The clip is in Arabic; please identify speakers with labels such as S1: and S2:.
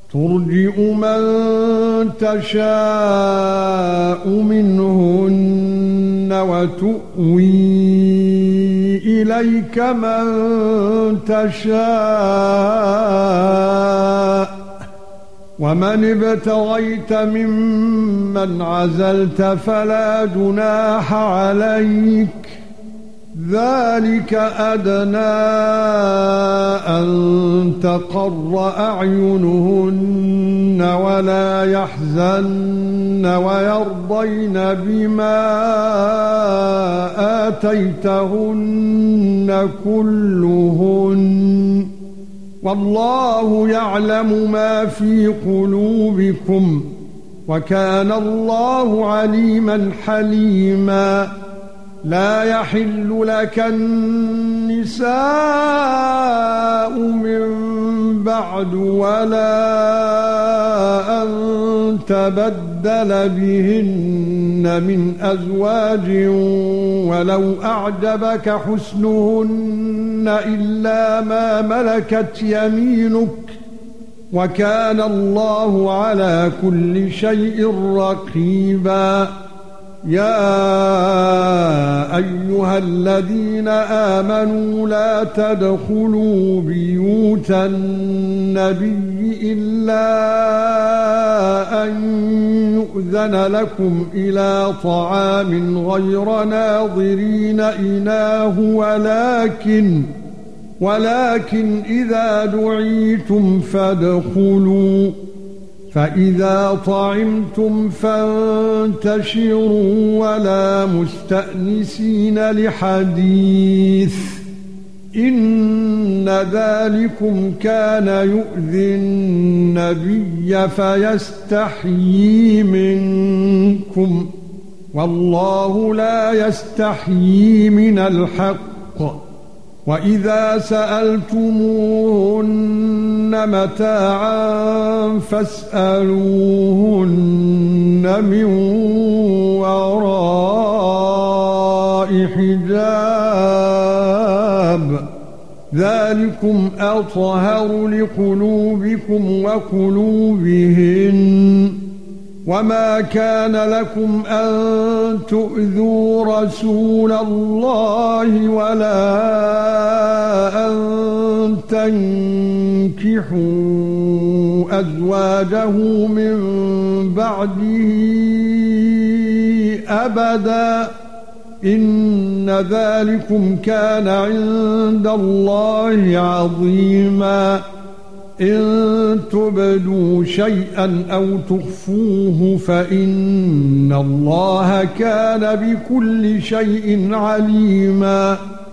S1: ترجئ من تشاء منهن وتؤوي إليك من تشاء ومن ابتغيت ممن عزلت فلا جناح عليك ذلك أدنى أن تقر أعينهن ولا يحزن ويرضين بما آتيتهن كلهن والله يعلم ما في قلوبكم وكان الله عليما حليما لا يحل لك النساء من بعد ولا أن تبدل بهن من أزواج ولو أعجبك حسنهن إلا ما ملكت يمينك وكان الله على كل شيء رقيبا يا ايها الذين امنوا لا تدخلوا بيوت النبي الا ان يؤذن لكم الى طعام غير ناظرين إناه ولكن اذا دعيتم فادخلوا فإذا طعمتم فانتشروا ولا مستأنسين لحديث إن ذلكم كان يؤذي النبي فيستحيي منكم والله لا يستحيي من الحق وَإِذَا سَأَلْتُمُوهُنَّ مَتَاعًا فَاسْأَلُوهُنَّ مِنْ وَرَاءِ حِجَابٍ ذَلِكُمْ أَطْهَرُ لِقُلُوبِكُمْ وَقُلُوبِهِنَّ وَمَا كَانَ لَكُمْ أَن تُؤْذُوا رَسُولَ اللَّهِ وَلَا أَن تَنكِحُوا أَزْوَاجَهُ مِن بَعْدِهِ أَبَدًا إِنَّ ذَلِكُمْ كَانَ عِندَ اللَّهِ عَظِيمًا إن تبدوا شيئا أو تخفوه فإن الله كان بكل شيء عليما